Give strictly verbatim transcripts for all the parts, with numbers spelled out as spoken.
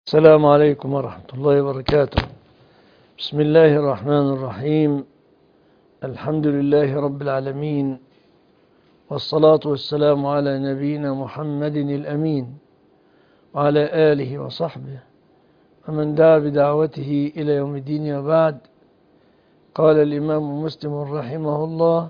السلام عليكم ورحمة الله وبركاته. بسم الله الرحمن الرحيم. الحمد لله رب العالمين، والصلاة والسلام على نبينا محمد الأمين وعلى آله وصحبه ومن دعا بدعوته إلى يوم الدين. وبعد، قال الإمام مسلم رحمه الله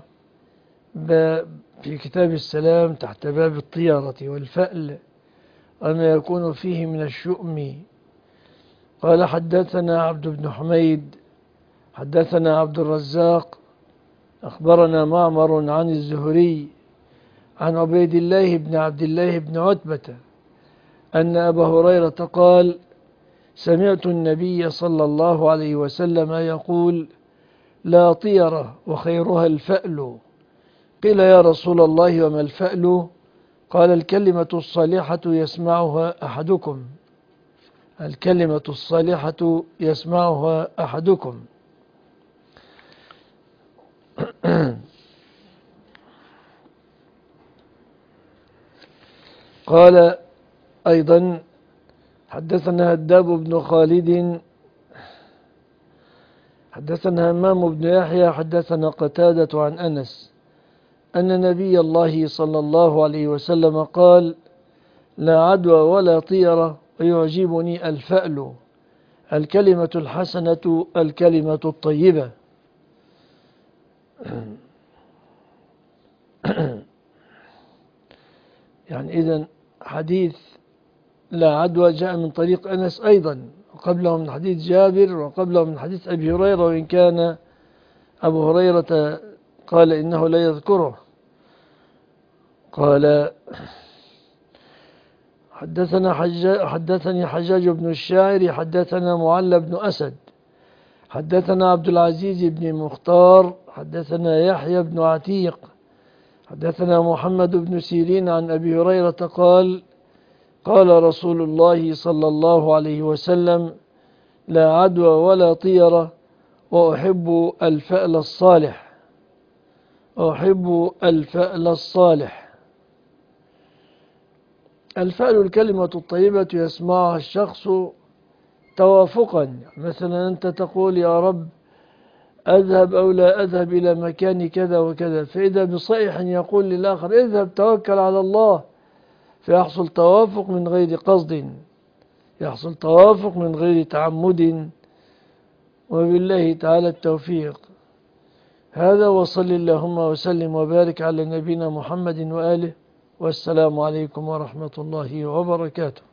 في كتاب السلام تحت باب الطيرة والفأل وما يكون فيه من الشؤم، قال: حدثنا عبد بن حميد حدثنا عبد الرزاق أخبرنا معمر عن الزهري عن عبيد الله بن عبد الله بن عتبة أن أبا هريرة قال: سمعت النبي صلى الله عليه وسلم يقول: لا طيرة وخيرها الفأل. قيل: يا رسول الله وما الفأل؟ قال: الكلمة الصالحة يسمعها أحدكم الكلمة الصالحة يسمعها أحدكم قال أيضا: حدثنا هداب بن خالد حدثنا همام بن يحيى حدثنا قتادة عن أنس أن نبي الله صلى الله عليه وسلم قال: لا عدوى ولا طيرة ويعجبني الفأل، الكلمة الحسنة الكلمة الطيبة. يعني إذن حديث لا عدوى جاء من طريق أنس أيضا، وقبله من حديث جابر، وقبله من حديث أبي هريرة، وإن كان أبو هريرة قال إنه لا يذكره. قال: حدثنا حجاج حدثني حجاج بن الشاعر حدثنا معل بن أسد حدثنا عبد العزيز بن مختار حدثنا يحيى بن عتيق حدثنا محمد بن سيرين عن أبي هريرة قال: قال رسول الله صلى الله عليه وسلم: لا عدوى ولا طيرة وأحب الفأل الصالح أحب الفأل الصالح. الفأل الكلمة الطيبة يسمعها الشخص توافقا، مثلا أنت تقول: يا رب أذهب أو لا أذهب إلى مكان كذا وكذا، فإذا بصيح يقول للآخر: اذهب توكل على الله، فيحصل توافق من غير قصد، يحصل توافق من غير تعمد، وبالله تعالى التوفيق. هذا، وصل اللهم وسلم وبارك على نبينا محمد وآله، والسلام عليكم ورحمة الله وبركاته.